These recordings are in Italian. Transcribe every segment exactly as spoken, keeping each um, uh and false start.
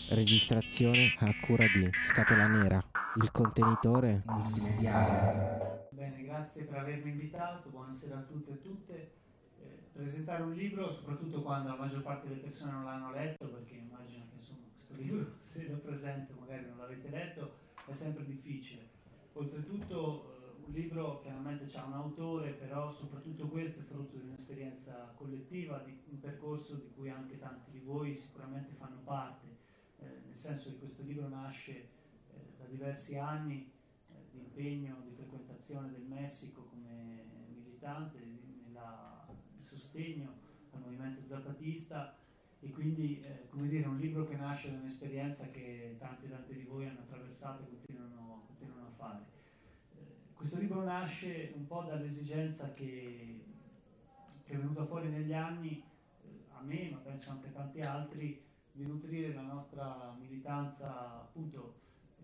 Registrazione a cura di Scatola Nera, il contenitore multimediale. Bene, grazie per avermi invitato, buonasera a tutti e a tutte. Eh, presentare un libro, soprattutto quando la maggior parte delle persone non l'hanno letto, perché immagino che insomma, questo libro, se lo presento magari non l'avete letto, è sempre difficile. Oltretutto eh, un libro chiaramente ha un autore, però soprattutto questo è frutto di un'esperienza collettiva, di un percorso di cui anche tanti di voi sicuramente fanno parte, eh, nel senso che questo libro nasce eh, da diversi anni di impegno, di frequentazione del Messico come militante, nella, di sostegno al movimento zapatista, e quindi eh, come dire, un libro che nasce da un'esperienza che tanti e tanti di voi hanno attraversato e continuano, continuano a fare. Eh, questo libro nasce un po' dall'esigenza che, che è venuta fuori negli anni, eh, a me, ma penso anche a tanti altri, di nutrire la nostra militanza appunto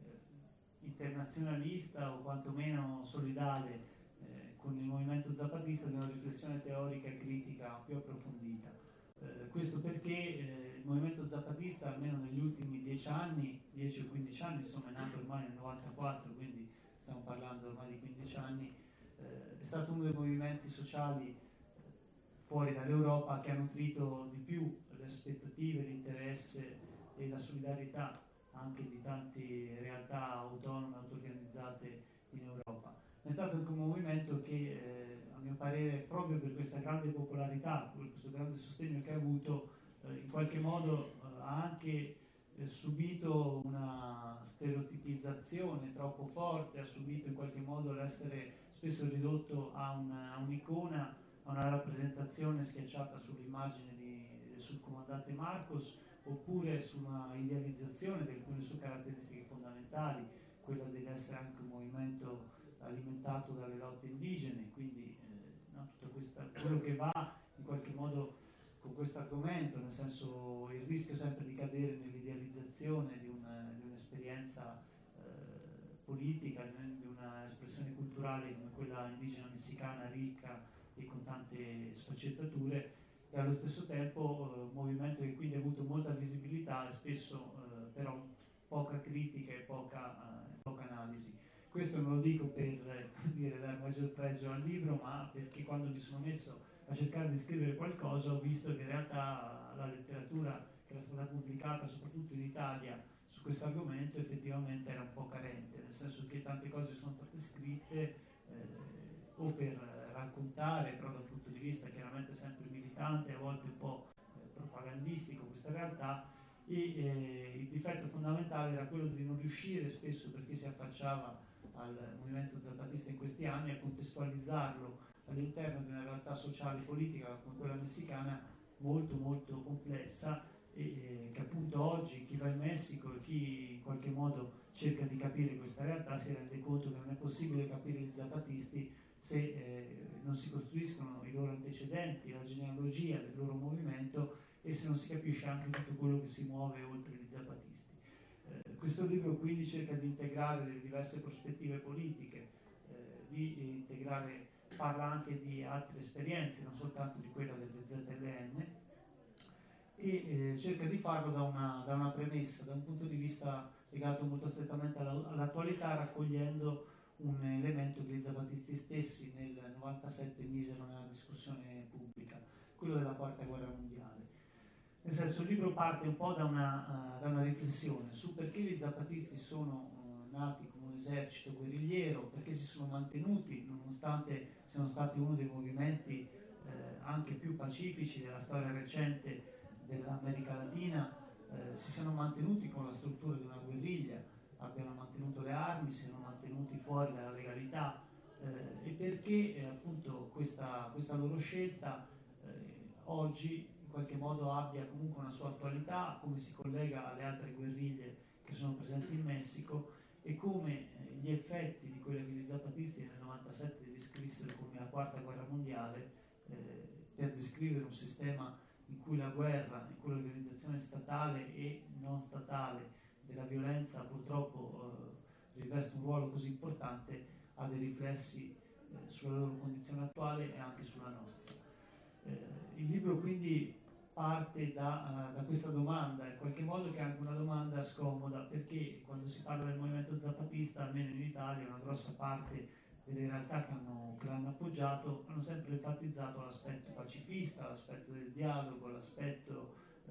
internazionalista o quantomeno solidale eh, con il movimento zapatista, di una riflessione teorica e critica più approfondita. Eh, questo perché eh, il movimento zapatista, almeno negli ultimi dieci anni, dieci o quindici anni, insomma è nato ormai nel novantaquattro, quindi stiamo parlando ormai di quindici anni, eh, è stato uno dei movimenti sociali fuori dall'Europa che ha nutrito di più le aspettative, l'interesse e la solidarietà anche di tante realtà autonome, auto-organizzate in Europa. È stato anche un movimento che, eh, a mio parere, proprio per questa grande popolarità, per questo grande sostegno che ha avuto, eh, in qualche modo eh, ha anche eh, subito una stereotipizzazione troppo forte, ha subito in qualche modo l'essere spesso ridotto a, una, a un'icona, a una rappresentazione schiacciata sull'immagine di, del subcomandante Marcos, oppure su una idealizzazione di alcune sue caratteristiche fondamentali, quella dell'essere anche un movimento alimentato dalle lotte indigene, quindi eh, no, tutto questa, quello che va in qualche modo con questo argomento, nel senso il rischio sempre di cadere nell'idealizzazione di, una, di un'esperienza eh, politica, di un'espressione culturale come quella indigena messicana ricca e con tante sfaccettature, e allo stesso tempo eh, un movimento che quindi ha avuto molta visibilità e spesso eh, però poca critica e poca, eh, poca analisi. Questo non lo dico per eh, dire, dare maggior pregio al libro, ma perché quando mi sono messo a cercare di scrivere qualcosa ho visto che in realtà la letteratura che era stata pubblicata soprattutto in Italia su questo argomento effettivamente era un po' carente, nel senso che tante cose sono state scritte eh, o per raccontare, però dal punto di vista chiaramente sempre militante, a volte un po' eh, propagandistico questa realtà, e eh, il difetto fondamentale era quello di non riuscire spesso, per chi si affacciava al movimento zapatista in questi anni, a contestualizzarlo all'interno di una realtà sociale e politica come quella messicana molto molto complessa, e eh, che appunto oggi chi va in Messico e chi in qualche modo cerca di capire questa realtà si rende conto che non è possibile capire gli zapatisti se eh, non si costruiscono i loro antecedenti, la genealogia del loro movimento, e se non si capisce anche tutto quello che si muove oltre gli zapatisti. Eh, questo libro quindi cerca di integrare le diverse prospettive politiche, eh, di integrare, parla anche di altre esperienze, non soltanto di quella delle Z L N, e eh, cerca di farlo da una, da una premessa, da un punto di vista legato molto strettamente alla, all'attualità, raccogliendo un elemento che i zapatisti stessi nel novantasette misero nella discussione pubblica, quello della quarta guerra mondiale. Nel senso, il libro parte un po' da una, uh, da una riflessione su perché gli zapatisti sono uh, nati come un esercito guerrigliero, perché si sono mantenuti, nonostante siano stati uno dei movimenti eh, anche più pacifici della storia recente dell'America Latina, eh, si siano mantenuti con la struttura di una guerriglia, abbiano mantenuto le armi, siano mantenuti fuori dalla legalità, eh, e perché eh, appunto questa, questa loro scelta eh, oggi in qualche modo abbia comunque una sua attualità, come si collega alle altre guerriglie che sono presenti in Messico, e come eh, gli effetti di quelle che gli zapatisti nel novantasette descrissero come la quarta guerra mondiale, eh, per descrivere un sistema in cui la guerra, in cui l'organizzazione statale e non statale della violenza purtroppo eh, riveste un ruolo così importante, ha dei riflessi eh, sulla loro condizione attuale e anche sulla nostra. Eh, il libro quindi parte da, uh, da questa domanda, in qualche modo che è anche una domanda scomoda, perché quando si parla del movimento zapatista, almeno in Italia, una grossa parte delle realtà che, hanno, che l'hanno appoggiato hanno sempre enfatizzato l'aspetto pacifista, l'aspetto del dialogo, l'aspetto eh,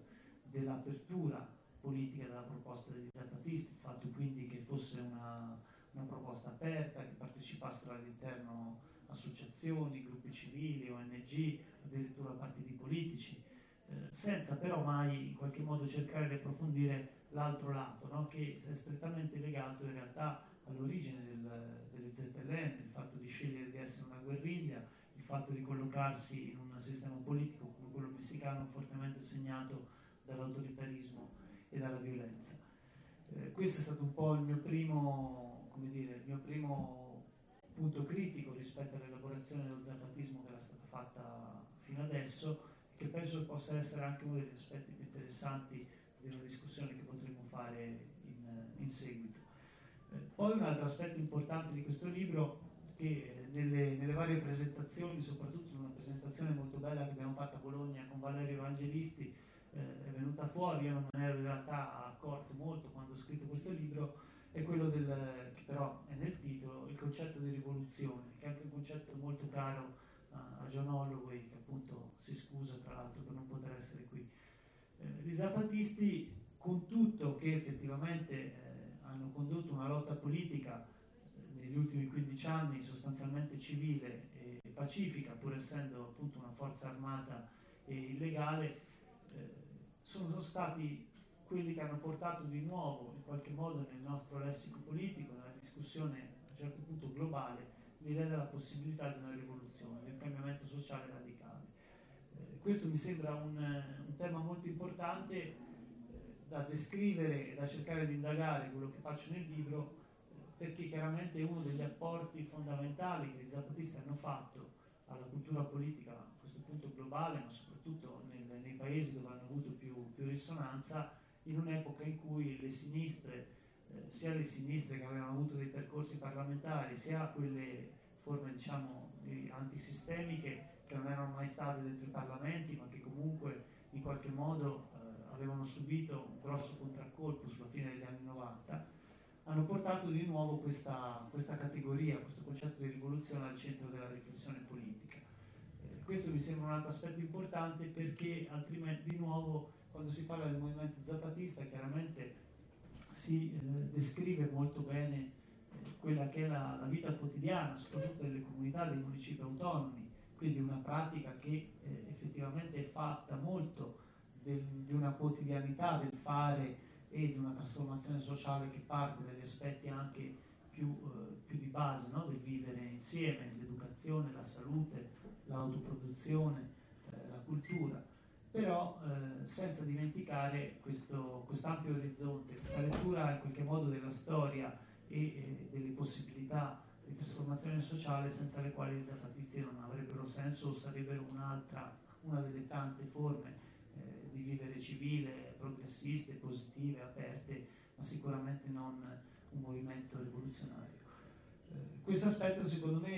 dell'apertura politica della proposta degli zapatisti, il fatto quindi che fosse una, una proposta aperta, che partecipassero all'interno associazioni, gruppi civili, O N G, addirittura partiti politici, eh, senza però mai in qualche modo cercare di approfondire l'altro lato, no? Che è strettamente legato in realtà all'origine del, delle Z L N, il fatto di scegliere di essere una guerriglia, il fatto di collocarsi in un sistema politico come quello messicano fortemente segnato dall'autoritarismo e dalla violenza. Eh, questo è stato un po' il mio primo, come dire, il mio primo punto critico rispetto all'elaborazione dello zapatismo che era stata fatta fino adesso, e che penso possa essere anche uno degli aspetti più interessanti di una discussione che potremmo fare in, in seguito. Eh, poi un altro aspetto importante di questo libro, che eh, nelle, nelle varie presentazioni, soprattutto in una presentazione molto bella che abbiamo fatto a Bologna con Valerio Evangelisti, eh, è venuta fuori, io non me ne ero in realtà accorto molto quando ho scritto questo libro, è quello del, che però è nel titolo, il concetto di rivoluzione, che è anche un concetto molto caro a, a John Holloway, che appunto si scusa tra l'altro per non poter essere qui. Eh, I zapatisti, con tutto che effettivamente eh, hanno condotto una lotta politica eh, negli ultimi quindici anni sostanzialmente civile e pacifica, pur essendo appunto una forza armata e illegale, eh, sono, sono stati quelli che hanno portato di nuovo in qualche modo nel nostro lessico politico, nella discussione a un certo punto globale, l'idea della possibilità di una rivoluzione, di un cambiamento sociale radicale. Eh, questo mi sembra un, un tema molto importante eh, da descrivere e da cercare di indagare, quello che faccio nel libro, eh, perché chiaramente è uno degli apporti fondamentali che i zapatisti hanno fatto alla cultura politica a questo punto globale, ma soprattutto nel, nei paesi dove hanno avuto più, più risonanza, in un'epoca in cui le sinistre, eh, sia le sinistre che avevano avuto dei percorsi parlamentari, sia quelle forme diciamo di antisistemiche che non erano mai state dentro i parlamenti, ma che comunque in qualche modo eh, avevano subito un grosso contraccolpo sulla fine degli anni novanta, hanno portato di nuovo questa, questa categoria, questo concetto di rivoluzione al centro della riflessione politica. Eh, questo mi sembra un altro aspetto importante, perché altrimenti di nuovo quando si parla del movimento zapatista chiaramente si eh, descrive molto bene eh, quella che è la, la vita quotidiana, soprattutto delle comunità, dei municipi autonomi, quindi una pratica che eh, effettivamente è fatta molto del, di una quotidianità del fare e di una trasformazione sociale che parte dagli aspetti anche più, eh, più di base, no? Del vivere insieme, l'educazione, la salute, l'autoproduzione, eh, la cultura. Però eh, senza dimenticare questo quest'ampio orizzonte, questa lettura in qualche modo della storia e eh, delle possibilità di trasformazione sociale senza le quali i zapatisti non avrebbero senso o sarebbero un'altra, una delle tante forme eh, di vivere civile, progressiste, positive, aperte, ma sicuramente non un movimento rivoluzionario. Eh, questo aspetto secondo me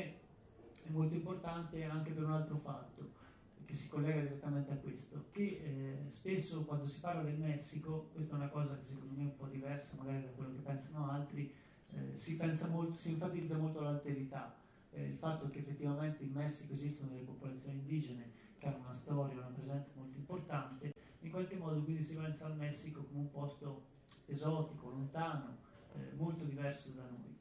è molto importante anche per un altro fatto, che si collega direttamente a questo, che eh, spesso quando si parla del Messico, questa è una cosa che secondo me è un po' diversa magari da quello che pensano altri, eh, si, pensa molto, si enfatizza molto l'alterità, eh, il fatto che effettivamente in Messico esistono delle popolazioni indigene che hanno una storia, una presenza molto importante, in qualche modo quindi si pensa al Messico come un posto esotico, lontano, eh, molto diverso da noi.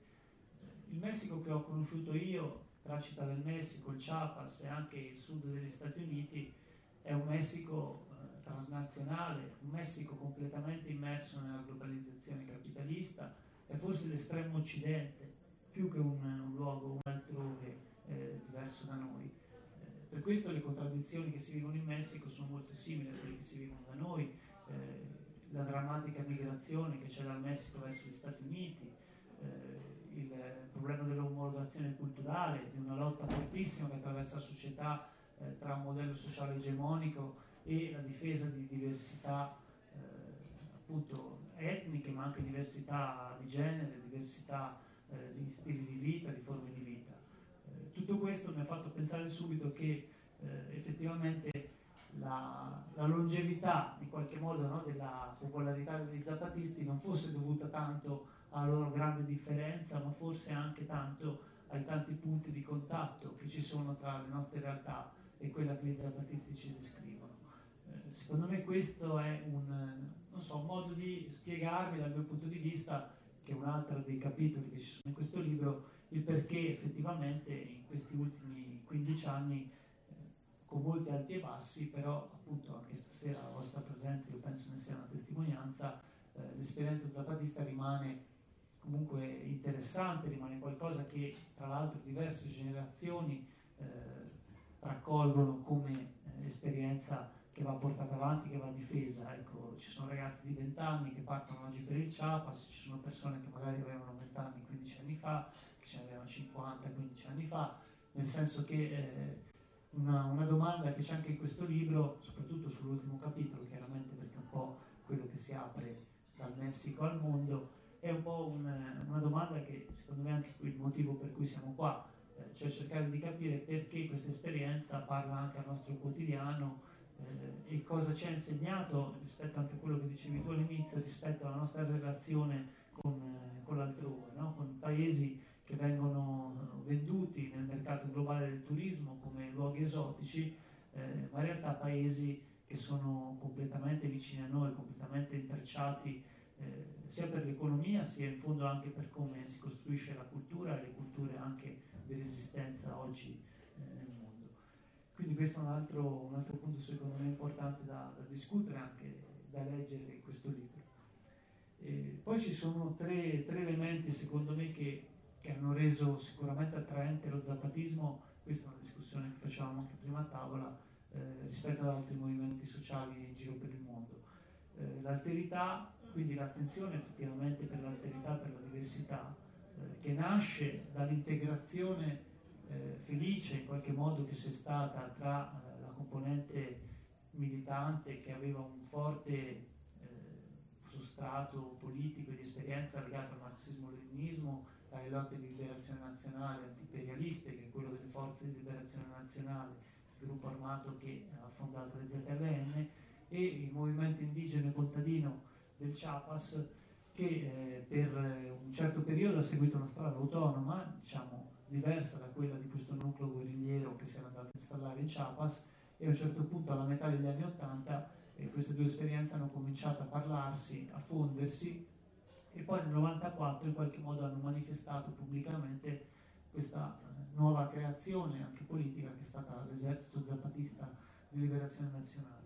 Il Messico che ho conosciuto io, tra Città del Messico, il Chiapas e anche il sud degli Stati Uniti, è un Messico eh, transnazionale, un Messico completamente immerso nella globalizzazione capitalista, è forse l'estremo occidente, più che un, un luogo, un altrove eh, diverso da noi. Eh, per questo le contraddizioni che si vivono in Messico sono molto simili a quelle che si vivono da noi, eh, la drammatica migrazione che c'è dal Messico verso gli Stati Uniti, eh, il problema dell'omologazione culturale, di una lotta fortissima che attraversa la società eh, tra un modello sociale egemonico e la difesa di diversità eh, appunto etniche, ma anche diversità di genere, diversità eh, di stili di vita, di forme di vita. Eh, tutto questo mi ha fatto pensare subito che eh, effettivamente la, la longevità in qualche modo, no, della popolarità degli zapatisti non fosse dovuta tanto alla loro grande differenza, ma forse anche tanto ai tanti punti di contatto che ci sono tra le nostre realtà e quella che i zapatisti ci descrivono. Eh, secondo me questo è un, non so, un modo di spiegarvi dal mio punto di vista, che è un altro dei capitoli che ci sono in questo libro, il perché effettivamente in questi ultimi quindici anni, eh, con molti alti e bassi, però appunto anche stasera la vostra presenza io penso ne sia una testimonianza, eh, l'esperienza zapatista rimane comunque interessante, rimane qualcosa che tra l'altro diverse generazioni eh, raccolgono come eh, esperienza che va portata avanti, che va difesa. Ecco, ci sono ragazzi di venti anni che partono oggi per il Chiapas, ci sono persone che magari avevano venti anni quindici anni fa, che ce ne avevano cinquanta quindici anni fa, nel senso che eh, una, una domanda che c'è anche in questo libro, soprattutto sull'ultimo capitolo, chiaramente perché è un po' quello che si apre dal Messico al mondo, è un po' un, una domanda che secondo me è anche il motivo per cui siamo qua, eh, cioè cercare di capire perché questa esperienza parla anche al nostro quotidiano eh, e cosa ci ha insegnato rispetto anche a quello che dicevi tu all'inizio, rispetto alla nostra relazione con, eh, con l'altrove, no? Con paesi che vengono venduti nel mercato globale del turismo come luoghi esotici, eh, ma in realtà paesi che sono completamente vicini a noi, completamente intrecciati eh, sia per l'economia sia in fondo anche per come si costruisce la cultura e le culture anche di resistenza oggi eh, nel mondo. Quindi questo è un altro, un altro punto secondo me importante da, da discutere, anche da leggere in questo libro. E poi ci sono tre, tre elementi secondo me che, che hanno reso sicuramente attraente lo zapatismo, questa è una discussione che facevamo anche prima a tavola, eh, rispetto ad altri movimenti sociali in giro per il mondo. Eh, l'alterità, quindi l'attenzione effettivamente per l'alterità, per la diversità, eh, che nasce dall'integrazione eh, felice in qualche modo che c'è stata tra eh, la componente militante che aveva un forte eh, sostrato politico e di esperienza legato al marxismo-leninismo, alle lotte di liberazione nazionale antiimperialiste, che è quello delle forze di liberazione nazionale, il gruppo armato che ha fondato le Z L N, e il movimento indigeno e contadino del Chiapas, che eh, per un certo periodo ha seguito una strada autonoma, diciamo diversa da quella di questo nucleo guerrigliero che si era andato a installare in Chiapas, e a un certo punto alla metà degli anni Ottanta eh, queste due esperienze hanno cominciato a parlarsi, a fondersi, e poi nel novantaquattro in qualche modo hanno manifestato pubblicamente questa eh, nuova creazione anche politica che è stata l'esercito zapatista di liberazione nazionale.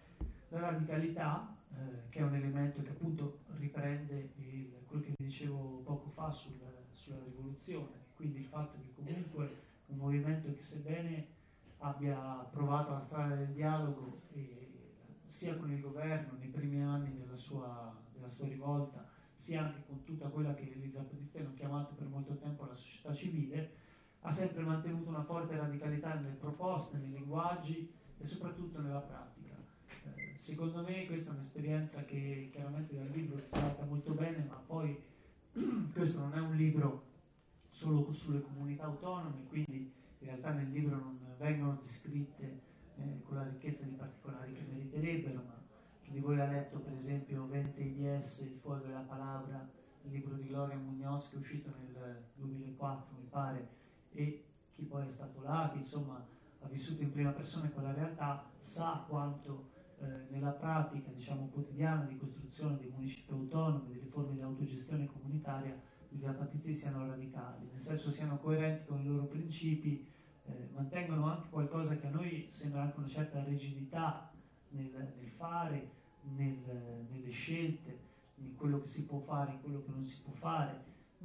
La radicalità, eh, che è un elemento che appunto riprende il, quello che dicevo poco fa sul, sulla rivoluzione, quindi il fatto che comunque un movimento che sebbene abbia provato la strada del dialogo e, sia con il governo nei primi anni della sua, della sua rivolta, sia anche con tutta quella che gli zapatisti hanno chiamato per molto tempo la società civile, ha sempre mantenuto una forte radicalità nelle proposte, nei linguaggi e soprattutto nella pratica. Eh, secondo me questa è un'esperienza che chiaramente dal libro si tratta molto bene, ma poi questo non è un libro solo sulle comunità autonome, quindi in realtà nel libro non vengono descritte eh, con la ricchezza di particolari che meriterebbero, ma chi di voi ha letto per esempio Vente I D S, Il fuoco e la palabra, il libro di Gloria Muñoz che è uscito nel duemilaquattro mi pare, e chi poi è stato là, che insomma ha vissuto in prima persona quella realtà, sa quanto eh, nella pratica diciamo quotidiana di costruzione dei municipi autonomi, delle forme di autogestione comunitaria, i zapatisti siano radicali, nel senso siano coerenti con i loro principi, eh, mantengono anche qualcosa che a noi sembra anche una certa rigidità nel, nel fare, nel, nelle scelte, in quello che si può fare, in quello che non si può fare,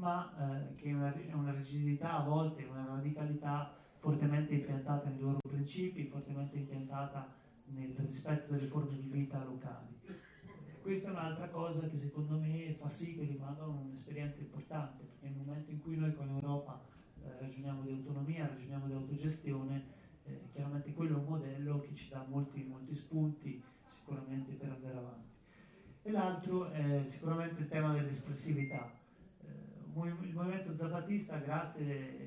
ma eh, che è una, è una rigidità a volte, una radicalità fortemente impiantata nei loro principi, fortemente impiantata nel rispetto delle forme di vita locali. Questa è un'altra cosa che secondo me fa sì che rimangano un'esperienza importante, perché nel momento in cui noi con l'Europa eh, ragioniamo di autonomia, ragioniamo di autogestione, eh, chiaramente quello è un modello che ci dà molti, molti spunti sicuramente per andare avanti. E l'altro è sicuramente il tema dell'espressività. Eh, il movimento zapatista, grazie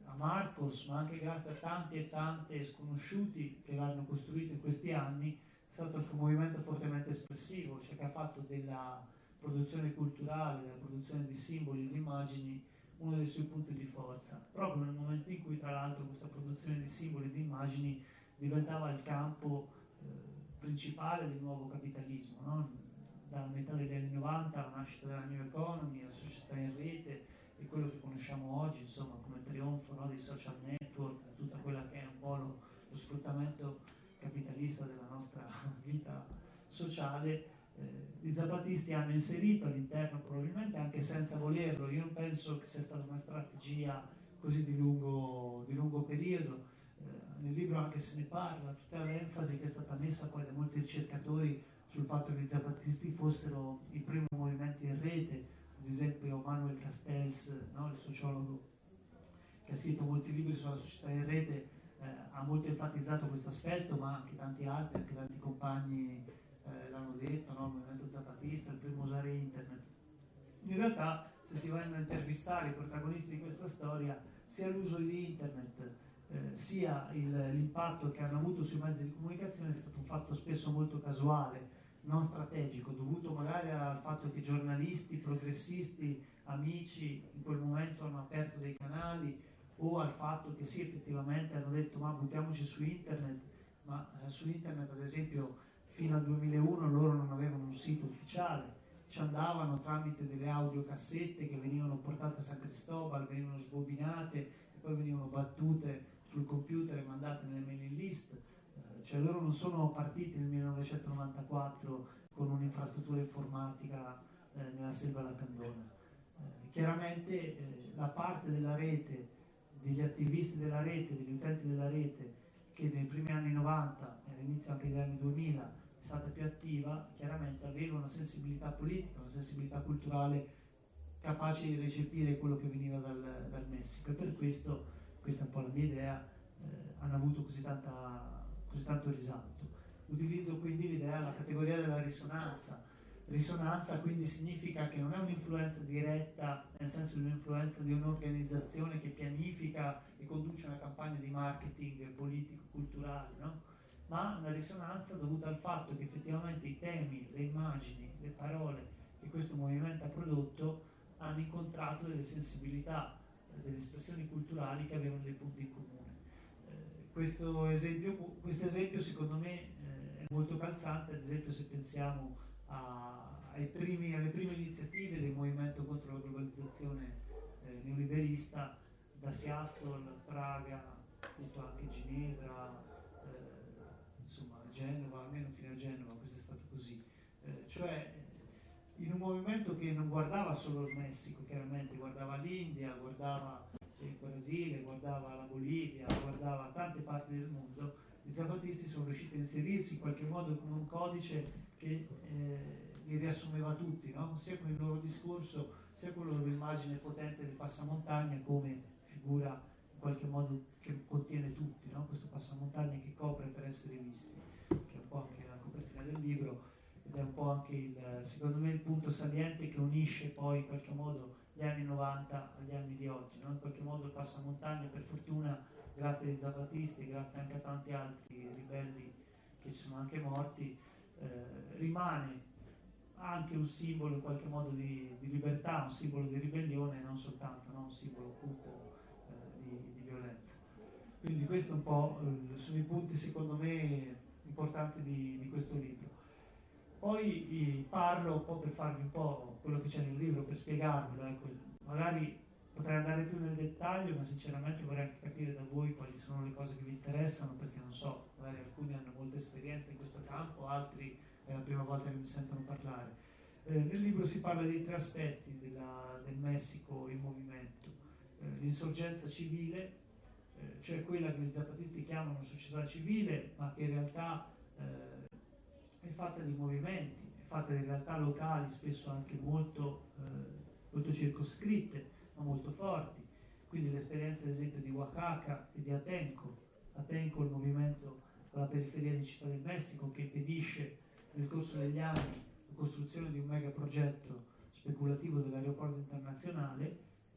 a Marcos, ma anche grazie a tanti e tante sconosciuti che l'hanno costruito in questi anni, è stato anche un movimento fortemente espressivo, cioè che ha fatto della produzione culturale, della produzione di simboli e di immagini uno dei suoi punti di forza, proprio nel momento in cui tra l'altro questa produzione di simboli e di immagini diventava il campo eh, principale del nuovo capitalismo, no? Dalla metà degli anni novanta la nascita della New Economy, la società in rete e quello che conosciamo oggi, insomma, come trionfo, no, dei social network, tutta quella che è un po' lo, lo sfruttamento capitalista della nostra vita sociale. Eh, I zapatisti hanno inserito all'interno, probabilmente anche senza volerlo, io non penso che sia stata una strategia così di lungo, di lungo periodo. Eh, nel libro anche se ne parla, tutta l'enfasi che è stata messa poi da molti ricercatori sul fatto che i zapatisti fossero i primi movimenti in rete, ad esempio Manuel Castells, no, il sociologo che ha scritto molti libri sulla società in rete, eh, ha molto enfatizzato questo aspetto, ma anche tanti altri, anche tanti compagni eh, l'hanno detto, no? Il movimento zapatista, il primo a usare internet. In realtà, se si vanno a intervistare i protagonisti di questa storia, sia l'uso di internet, eh, sia il, l'impatto che hanno avuto sui mezzi di comunicazione è stato un fatto spesso molto casuale, non strategico, dovuto magari al fatto che giornalisti, progressisti, amici in quel momento hanno aperto dei canali, o al fatto che sì, effettivamente hanno detto ma buttiamoci su internet, ma eh, su internet ad esempio fino al duemilauno loro non avevano un sito ufficiale, ci andavano tramite delle audiocassette che venivano portate a San Cristobal, venivano sbobinate e poi venivano battute sul computer e mandate nelle mailing list. Eh, cioè loro non sono partiti nel millenovecentonovantaquattro con un'infrastruttura informatica eh, nella selva lacandona. Eh, chiaramente eh, la parte della rete, degli attivisti della rete, degli utenti della rete, che nei primi anni novanta e all'inizio anche degli anni duemila è stata più attiva, chiaramente aveva una sensibilità politica, una sensibilità culturale capace di recepire quello che veniva dal, dal Messico, e per questo, questa è un po' la mia idea, eh, hanno avuto così, tanta, così tanto risalto. Utilizzo quindi l'idea, la categoria della risonanza. Risonanza quindi significa che non è un'influenza diretta, nel senso di un'influenza di un'organizzazione che pianifica e conduce una campagna di marketing politico-culturale, no? Ma una risonanza dovuta al fatto che effettivamente i temi, le immagini, le parole che questo movimento ha prodotto hanno incontrato delle sensibilità, delle espressioni culturali che avevano dei punti in comune. Eh, questo, esempio, questo esempio secondo me eh, è molto calzante, ad esempio se pensiamo a, ai primi, alle prime iniziative del movimento contro la globalizzazione eh, neoliberista, da Seattle, Praga, appunto anche Ginevra, eh, insomma Genova, almeno fino a Genova questo è stato così. Eh, cioè in un movimento che non guardava solo il Messico, chiaramente guardava l'India, guardava il Brasile, guardava la Bolivia, guardava tante parti del mondo, i zapatisti sono riusciti a inserirsi in qualche modo con un codice che eh, li riassumeva tutti, no? Sia con il loro discorso, sia con la loro immagine potente del passamontagna come figura in qualche modo che contiene tutti, no? Questo passamontagna che copre per essere visti, che è un po' anche la copertina del libro, ed è un po' anche il, secondo me, il punto saliente che unisce poi in qualche modo gli anni novanta agli anni di oggi, no? In qualche modo il passamontagna, per fortuna, grazie ai zapatisti, grazie anche a tanti altri ribelli che sono anche morti, eh, rimane anche un simbolo in qualche modo di, di libertà, un simbolo di ribellione, non soltanto, no? Un simbolo cupo eh, di, di violenza. Quindi questo è un po' eh, sono i punti secondo me importanti di, di questo libro. Poi parlo un po' per farvi un po' quello che c'è nel libro, per spiegarvelo, ecco. Magari potrei andare più nel dettaglio, ma sinceramente vorrei anche capire da voi quali sono le cose che vi interessano, perché non so, magari alcuni hanno molta esperienza in questo campo, altri è la prima volta che mi sentono parlare. Eh, nel libro si parla di tre aspetti della, del Messico in movimento. Eh, l'insorgenza civile, eh, cioè quella che i zapatisti chiamano società civile, ma che in realtà eh, è fatta di movimenti, è fatta di realtà locali, spesso anche molto, eh, molto circoscritte, ma molto forti. Quindi l'esperienza, ad esempio, di Oaxaca e di Atenco. Atenco è il movimento alla periferia di Città del Messico che impedisce nel corso degli anni la costruzione di un megaprogetto speculativo dell'aeroporto internazionale,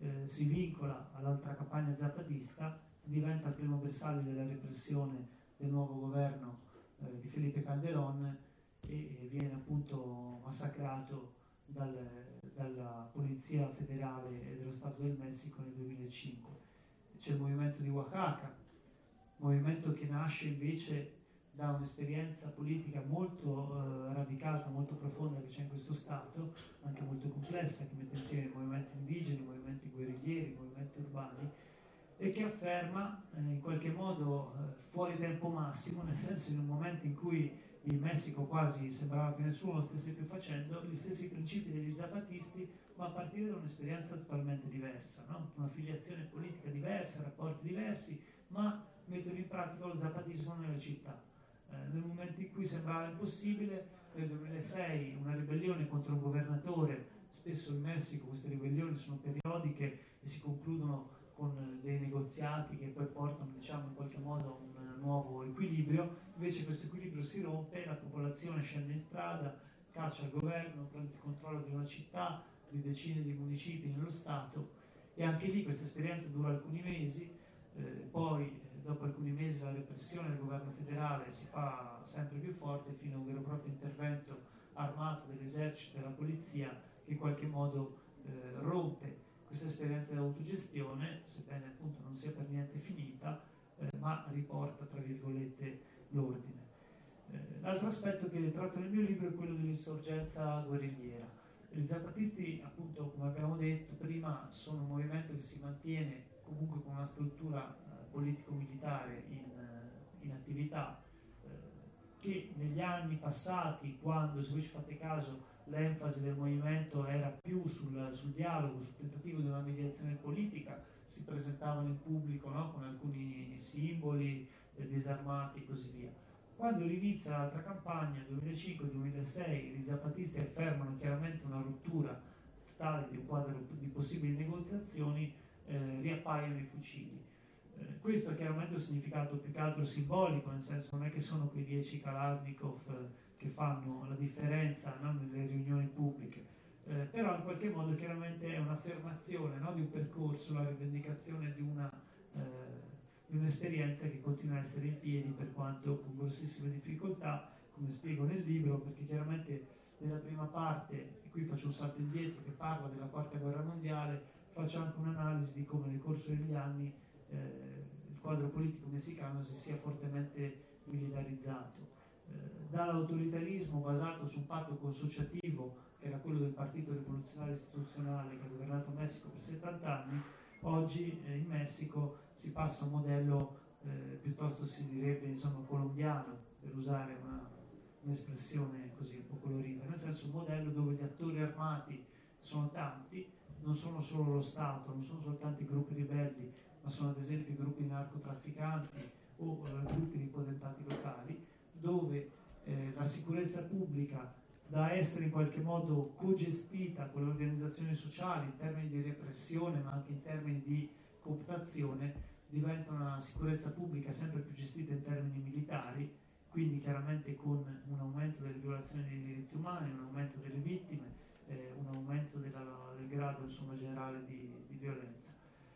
eh, si vincola all'altra campagna zapatista, diventa il primo bersaglio della repressione del nuovo governo eh, di Felipe Calderón e, e viene appunto massacrato dal, dalla Polizia Federale e dello Stato del Messico nel duemilacinque. C'è il movimento di Oaxaca, movimento che nasce invece da un'esperienza politica molto eh, radicata, molto profonda che c'è in questo Stato, anche molto complessa, che mette insieme movimenti indigeni, movimenti guerriglieri, movimenti urbani, e che afferma eh, in qualche modo eh, fuori tempo massimo, nel senso in un momento in cui il Messico quasi sembrava che nessuno lo stesse più facendo, gli stessi principi degli zapatisti, ma a partire da un'esperienza totalmente diversa, no? Una filiazione politica diversa, rapporti diversi, ma mettono in pratica lo zapatismo nelle città. Eh, nel momento in cui sembrava impossibile, nel duemilasei una ribellione contro un governatore, spesso in Messico queste ribellioni sono periodiche e si concludono con dei negoziati che poi portano, diciamo, in qualche modo a un nuovo equilibrio. Invece questo equilibrio si rompe, la popolazione scende in strada, caccia il governo, prende il controllo di una città, di decine di municipi nello Stato, e anche lì questa esperienza dura alcuni mesi, eh, poi eh, dopo alcuni mesi la repressione del governo federale si fa sempre più forte fino a un vero e proprio intervento armato dell'esercito e della polizia che in qualche modo eh, rompe questa esperienza di autogestione, sebbene appunto non sia per niente finita, eh, ma riporta, tra virgolette, l'ordine. Eh, l'altro aspetto che tratto nel mio libro è quello dell'insorgenza guerrigliera. I zapatisti, appunto, come abbiamo detto prima, sono un movimento che si mantiene comunque con una struttura eh, politico-militare in, eh, in attività, eh, che negli anni passati, quando, se voi ci fate caso, l'enfasi del movimento era più sul, sul dialogo, sul tentativo di una mediazione politica, si presentavano in pubblico, no? Con alcuni simboli, eh, disarmati e così via. Quando inizia l'altra campagna, duemilacinque duemilasei, i zapatisti affermano chiaramente una rottura totale di un quadro di possibili negoziazioni, eh, riappaiono i fucili. Eh, questo ha chiaramente un significato più che altro simbolico, nel senso non è che sono quei dieci Kalashnikov eh, che fanno la differenza, no, nelle riunioni pubbliche, eh, però in qualche modo chiaramente è un'affermazione, no, di un percorso, la rivendicazione di una eh, di un'esperienza che continua a essere in piedi, per quanto con grossissime difficoltà, come spiego nel libro, perché chiaramente nella prima parte, e qui faccio un salto indietro, che parla della quarta guerra mondiale, faccio anche un'analisi di come nel corso degli anni eh, il quadro politico messicano si sia fortemente militarizzato. Eh, dall'autoritarismo basato su un patto consociativo, che era quello del Partito Rivoluzionario Istituzionale che ha governato il Messico per settanta anni, oggi eh, in Messico si passa a un modello eh, piuttosto si direbbe insomma colombiano, per usare una, un'espressione così un po' colorita, nel senso un modello dove gli attori armati sono tanti, non sono solo lo Stato, non sono soltanto i gruppi ribelli, ma sono ad esempio i gruppi narcotrafficanti o eh, gruppi di potentati locali, dove eh, la sicurezza pubblica, da essere in qualche modo cogestita con le organizzazioni sociali in termini di repressione ma anche in termini di cooptazione, diventa una sicurezza pubblica sempre più gestita in termini militari, quindi chiaramente con un aumento delle violazioni dei diritti umani, un aumento delle vittime, eh, un aumento della, del grado insomma, generale di, di violenza.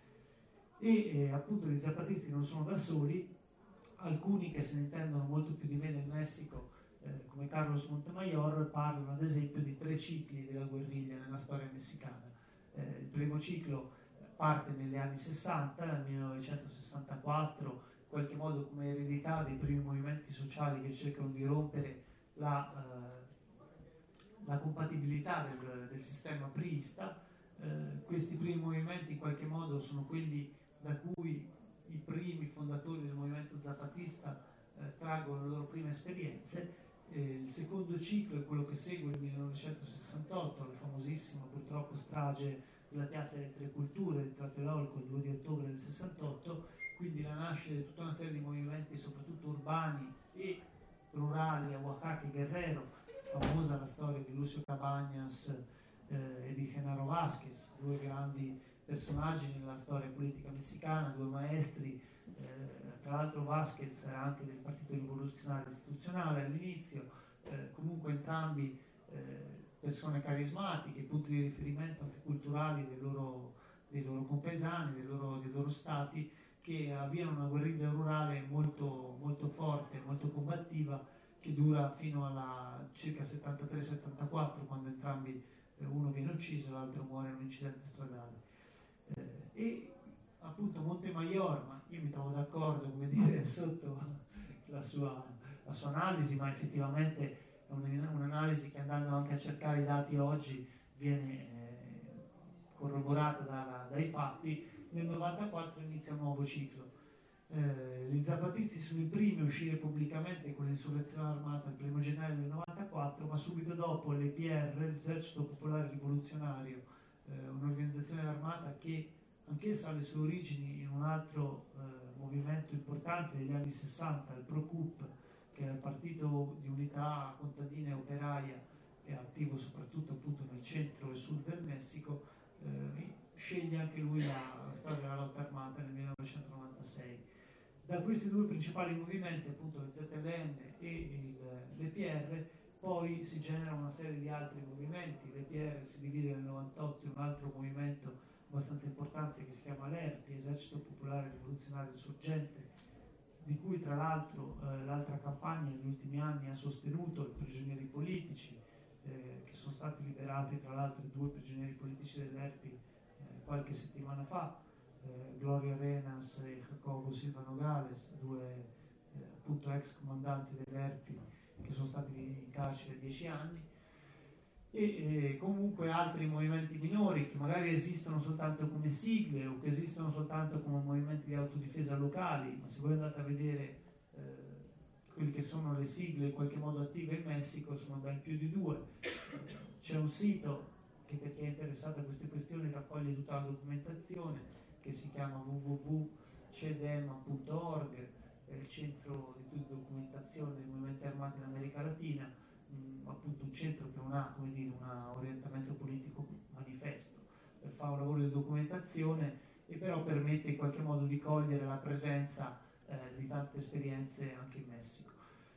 E eh, appunto gli zapatisti non sono da soli, alcuni che se ne intendono molto più di me nel Messico, eh, come Carlos Montemayor, parlano ad esempio di tre cicli della guerriglia nella storia messicana. Eh, il primo ciclo parte negli anni sessanta, nel millenovecentosessantaquattro, in qualche modo come eredità dei primi movimenti sociali che cercano di rompere la, eh, la compatibilità del, del sistema priista. Eh, questi primi movimenti in qualche modo sono quelli da cui i primi fondatori del movimento zapatista eh, traggono le loro prime esperienze. Eh, il secondo ciclo è quello che segue il millenovecentosessantotto, la famosissima purtroppo strage della piazza delle Tre Culture di Tlatelolco il due di ottobre del sessantotto, quindi la nascita di tutta una serie di movimenti soprattutto urbani e rurali a Oaxaca e Guerrero, famosa la storia di Lucio Cabañas eh, e di Genaro Vázquez, due grandi personaggi nella storia politica messicana, due maestri, eh, tra l'altro Vázquez era anche del Partito Rivoluzionario Istituzionale all'inizio, eh, comunque entrambi eh, persone carismatiche, punti di riferimento anche culturali dei loro, dei loro compaesani, dei loro, dei loro stati, che avviano una guerriglia rurale molto, molto forte, molto combattiva, che dura fino alla circa settantatré settantaquattro, quando entrambi, eh, uno viene ucciso e l'altro muore in un incidente stradale. Eh, e appunto Montemayor, ma io mi trovo d'accordo, come dire, sotto la sua, la sua analisi, ma effettivamente è un'analisi che, andando anche a cercare i dati oggi, viene eh, corroborata dalla, dai fatti. Nel novantaquattro inizia un nuovo ciclo. Eh, gli zapatisti sono i primi a uscire pubblicamente con l'insurrezione armata il primo gennaio del novantaquattro, ma subito dopo l'E P R, l'Esercito Popolare Rivoluzionario, eh, un'organizzazione armata che anch'essa ha le sue origini in un altro eh, movimento importante degli anni sessanta, il ProCup, che è il partito di unità contadina e operaia, è attivo soprattutto appunto nel centro e sud del Messico. Eh, sceglie anche lui la, la strada della lotta armata nel millenovecentonovantasei. Da questi due principali movimenti, appunto il Z L N e l'E P R, poi si genera una serie di altri movimenti. L'E P R si divide nel novantotto in un altro movimento abbastanza importante che si chiama l'E R P, Esercito Popolare Rivoluzionario Insorgente, di cui tra l'altro eh, l'altra campagna negli ultimi anni ha sostenuto i prigionieri politici, eh, che sono stati liberati, tra l'altro i due prigionieri politici dell'E R P eh, qualche settimana fa, eh, Gloria Arenas e Jacobo Silva Nogales, due eh, appunto ex comandanti dell'E R P che sono stati in carcere dieci anni, e eh, comunque altri movimenti minori che magari esistono soltanto come sigle o che esistono soltanto come movimenti di autodifesa locali, ma se voi andate a vedere eh, quelli che sono le sigle in qualche modo attive in Messico sono ben più di due. C'è un sito che, per chi è interessato a queste questioni, raccoglie tutta la documentazione, che si chiama w w w punto cedem punto org, è il centro di tutta documentazione dei movimenti armati in America Latina, mh, appunto un centro che non ha, come dire, un orientamento politico manifesto, fa un lavoro di documentazione e però permette in qualche modo di cogliere la presenza eh, di tante esperienze anche in Messico.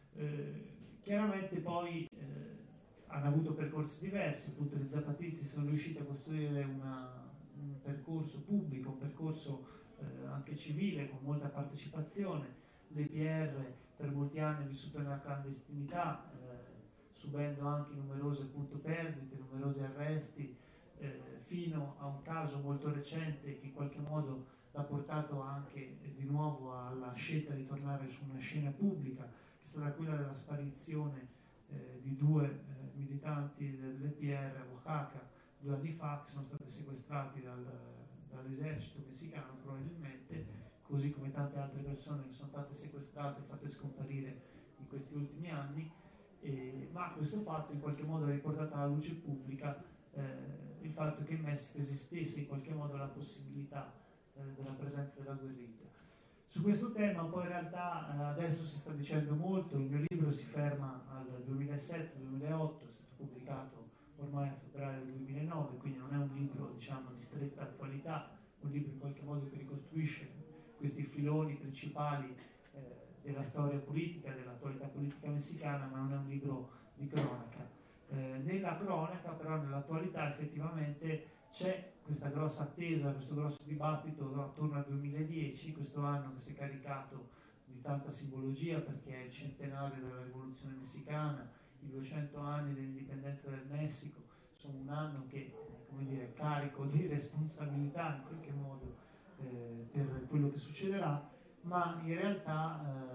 Eh, chiaramente poi eh, hanno avuto percorsi diversi, appunto gli zapatisti sono riusciti a costruire una, un percorso pubblico, un percorso eh, anche civile con molta partecipazione. L'E P R per molti anni ha vissuto nella clandestinità, eh, subendo anche numerose appunto perdite, numerosi arresti, eh, fino a un caso molto recente che in qualche modo l'ha portato anche eh, di nuovo alla scelta di tornare su una scena pubblica, che è stata quella della sparizione eh, di due eh, militanti dell'E P R a Oaxaca due anni fa, che sono stati sequestrati dal, dall'esercito messicano probabilmente, così come tante altre persone che sono state sequestrate e fatte scomparire in questi ultimi anni, eh, ma questo fatto in qualche modo ha riportato alla luce pubblica eh, il fatto che in Messico esistesse in qualche modo la possibilità eh, della presenza della guerriglia. Su questo tema poi in realtà eh, adesso si sta dicendo molto, il mio libro si ferma al duemilasette duemilaotto, è stato pubblicato ormai a febbraio del duemilanove, quindi non è un libro diciamo di stretta attualità, un libro in qualche modo che ricostruisce questi filoni principali eh, della storia politica, dell'attualità politica messicana, ma non è un libro di cronaca. Eh, nella cronaca, però, nell'attualità effettivamente c'è questa grossa attesa, questo grosso dibattito attorno al duemiladieci, questo anno che si è caricato di tanta simbologia perché è il centenario della rivoluzione messicana, i duecento anni dell'indipendenza del Messico, sono un anno che, come dire, è carico di responsabilità in qualche modo Eh, per quello che succederà, ma in realtà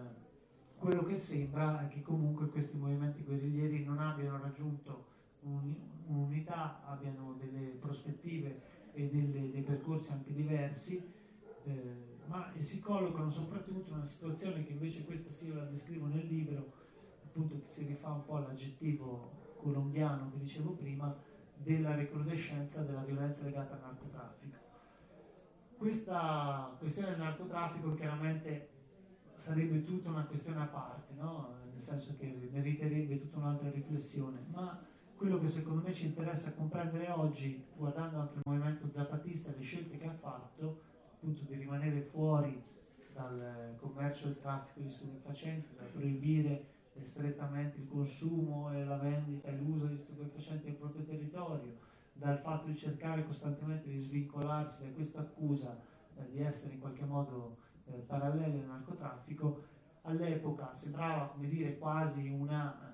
eh, quello che sembra è che comunque questi movimenti guerriglieri non abbiano raggiunto un, un'unità, abbiano delle prospettive e delle, dei percorsi anche diversi, eh, ma si collocano soprattutto in una situazione che invece questa sì io la descrivo nel libro, appunto che si rifà un po' all'aggettivo colombiano che dicevo prima, della recrudescenza della violenza legata al narcotraffico. Questa questione del narcotraffico chiaramente sarebbe tutta una questione a parte, no? Nel senso che meriterebbe tutta un'altra riflessione, ma quello che secondo me ci interessa comprendere oggi, guardando anche il movimento zapatista e le scelte che ha fatto, appunto di rimanere fuori dal commercio e il traffico di stupefacenti, da proibire strettamente il consumo e la vendita e l'uso di stupefacenti nel proprio territorio, dal fatto di cercare costantemente di svincolarsi da questa accusa eh, di essere in qualche modo eh, paralleli al narcotraffico, all'epoca sembrava, come dire, quasi una,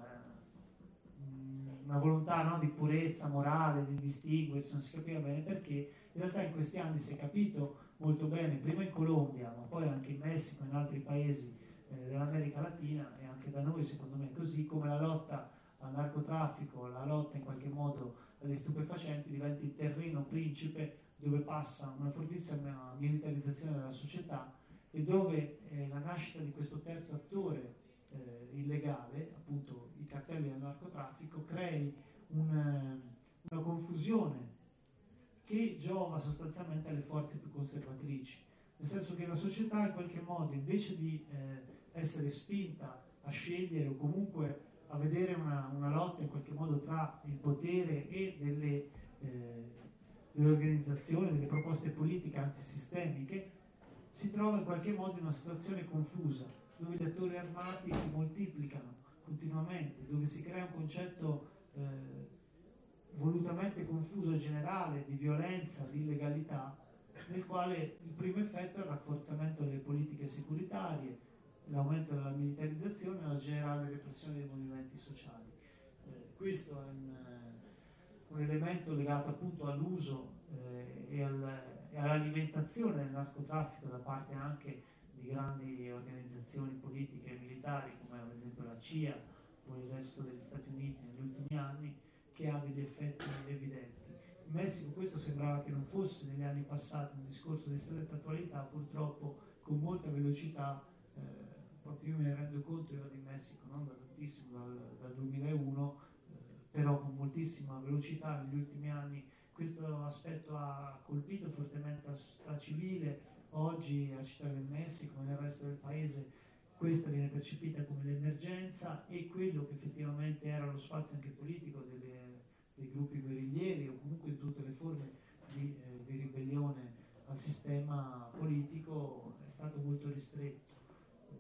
eh, una volontà, no, di purezza morale, di distinguersi, non si capiva bene perché. In realtà in questi anni si è capito molto bene, prima in Colombia, ma poi anche in Messico e in altri paesi eh, dell'America Latina, e anche da noi secondo me così, come la lotta al narcotraffico, la lotta in qualche modo agli stupefacenti diventa il terreno principe dove passa una fortissima militarizzazione della società e dove eh, la nascita di questo terzo attore eh, illegale, appunto i cartelli del narcotraffico, crei un, una confusione che giova sostanzialmente alle forze più conservatrici, nel senso che la società in qualche modo, invece di eh, essere spinta a scegliere o comunque a vedere una, una lotta in qualche modo tra il potere e delle, eh, delle organizzazioni, delle proposte politiche antisistemiche, si trova in qualche modo in una situazione confusa, dove gli attori armati si moltiplicano continuamente, dove si crea un concetto eh, volutamente confuso e generale di violenza, di illegalità, nel quale il primo effetto è il rafforzamento delle politiche securitarie, l'aumento della militarizzazione e la generale repressione dei movimenti sociali. Eh, questo è un, un elemento legato appunto all'uso eh, e, al, e all'alimentazione del narcotraffico da parte anche di grandi organizzazioni politiche e militari come ad esempio la C I A o l'esercito degli Stati Uniti negli ultimi anni, che ha degli effetti evidenti. In Messico questo sembrava che non fosse negli anni passati un discorso di stretta attualità, purtroppo con molta velocità, eh, proprio io me ne rendo conto, io vado in Messico non da tantissimo, dal, dal duemilauno, eh, però con moltissima velocità negli ultimi anni questo aspetto ha colpito fortemente la società civile. Oggi a Città del Messico e nel resto del paese questa viene percepita come l'emergenza e quello che effettivamente era lo spazio anche politico delle, dei gruppi guerriglieri o comunque di tutte le forme di, eh, di ribellione al sistema politico è stato molto ristretto. Eh,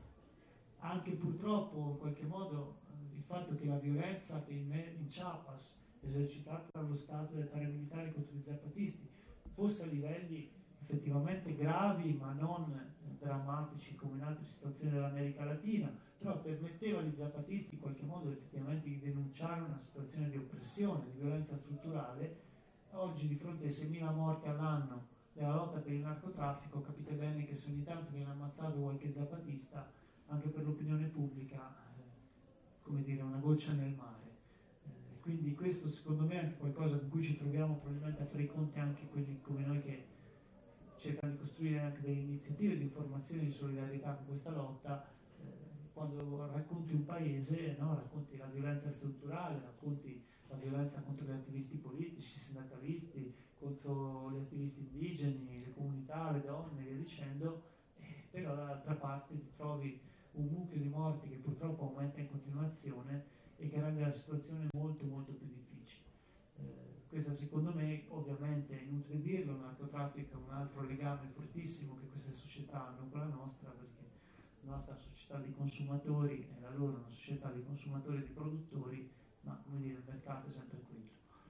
anche purtroppo in qualche modo eh, il fatto che la violenza che in, in Chiapas esercitata dallo Stato e dai paramilitari contro i zapatisti fosse a livelli effettivamente gravi ma non eh, drammatici come in altre situazioni dell'America Latina, però permetteva agli zapatisti in qualche modo effettivamente di denunciare una situazione di oppressione, di violenza strutturale. Oggi di fronte ai seimila morti all'anno della lotta per il narcotraffico capite bene che se ogni tanto viene ammazzato qualche zapatista, anche per l'opinione pubblica, eh, come dire, una goccia nel mare. Eh, quindi questo secondo me è anche qualcosa con cui ci troviamo probabilmente a fare i conti anche quelli come noi che cercano di costruire anche delle iniziative di informazione e di solidarietà con questa lotta. Eh, quando racconti un paese, no, racconti la violenza strutturale, racconti la violenza contro gli attivisti politici, sindacalisti, contro gli attivisti indigeni, le comunità, le donne e via dicendo, eh, però dall'altra parte ti trovi un mucchio di morti che purtroppo aumenta in continuazione e che rende la situazione molto molto più difficile. Eh, questa secondo me, ovviamente è inutile dirlo, il narcotraffico è un altro legame fortissimo che queste società hanno con la nostra, perché la nostra società di consumatori e la loro è una società di consumatori e di produttori, ma come dire, il mercato è sempre quello.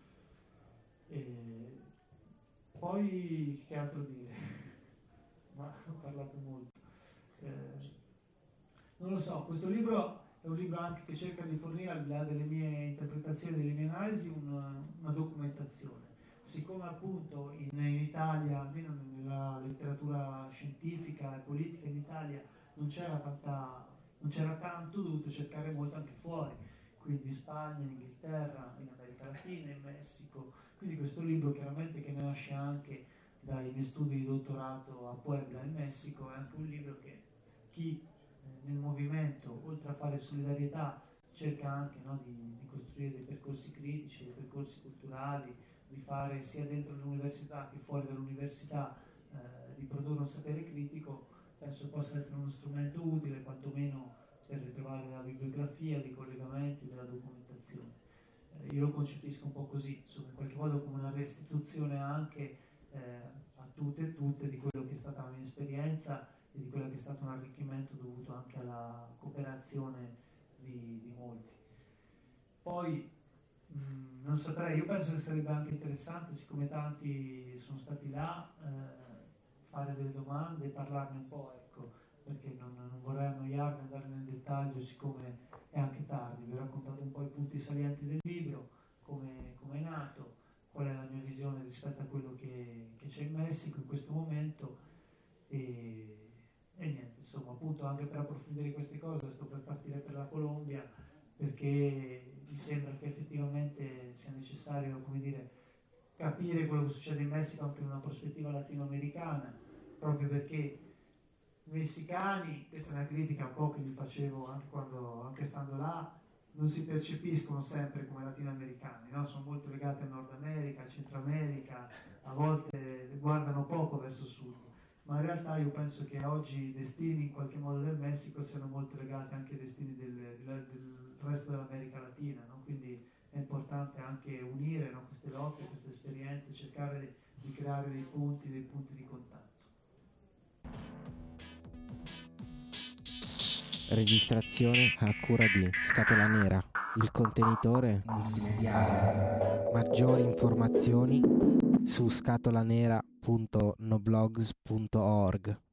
E poi che altro dire? Ma ho parlato molto. Eh, non lo so, questo libro è un libro anche che cerca di fornire, al di là delle mie interpretazioni, delle mie analisi, una, una documentazione. Siccome appunto in, in Italia, almeno nella letteratura scientifica e politica in Italia, non c'era tanta, non c'era tanto, ho dovuto cercare molto anche fuori, quindi in Spagna, in Inghilterra, in America Latina, in Messico. Quindi questo libro chiaramente che nasce anche dai miei studi di dottorato a Puebla in Messico è anche un libro che chi nel movimento, oltre a fare solidarietà, cerca anche, no, di, di costruire dei percorsi critici, dei percorsi culturali, di fare sia dentro l'università che fuori dall'università, eh, di produrre un sapere critico, penso possa essere uno strumento utile, quantomeno per ritrovare la bibliografia, dei collegamenti, della documentazione. Eh, io lo concepisco un po' così, insomma, in qualche modo come una restituzione anche eh, a tutte e tutte di quello che è stata la mia esperienza e di quello che è stato un arricchimento dovuto anche alla cooperazione di, di molti. Poi Mm, non saprei, io penso che sarebbe anche interessante, siccome tanti sono stati là, eh, fare delle domande e parlarne un po', ecco, perché non, non vorrei annoiarmi, andare nel dettaglio, siccome è anche tardi. Vi ho raccontato un po' i punti salienti del libro, come, come è nato, qual è la mia visione rispetto a quello che, che c'è in Messico in questo momento e, e niente, insomma, appunto anche per approfondire queste cose sto per partire per la Colombia, perché mi sembra che effettivamente sia necessario, come dire, capire quello che succede in Messico anche in una prospettiva latinoamericana, proprio perché i messicani, questa è una critica un po' che gli facevo anche, quando, anche stando là, non si percepiscono sempre come latinoamericani, no? Sono molto legati al Nord America, al Centro America, a volte guardano poco verso sud, ma in realtà io penso che oggi i destini in qualche modo del Messico siano molto legati anche ai destini del, del, del resto dell'America Latina, no? Quindi è importante anche unire, no, queste lotte, queste esperienze, cercare di creare dei punti, dei punti di contatto. Registrazione a cura di Scatola Nera, il contenitore multimediale. Maggiori informazioni su scatolanera punto noblogs punto org.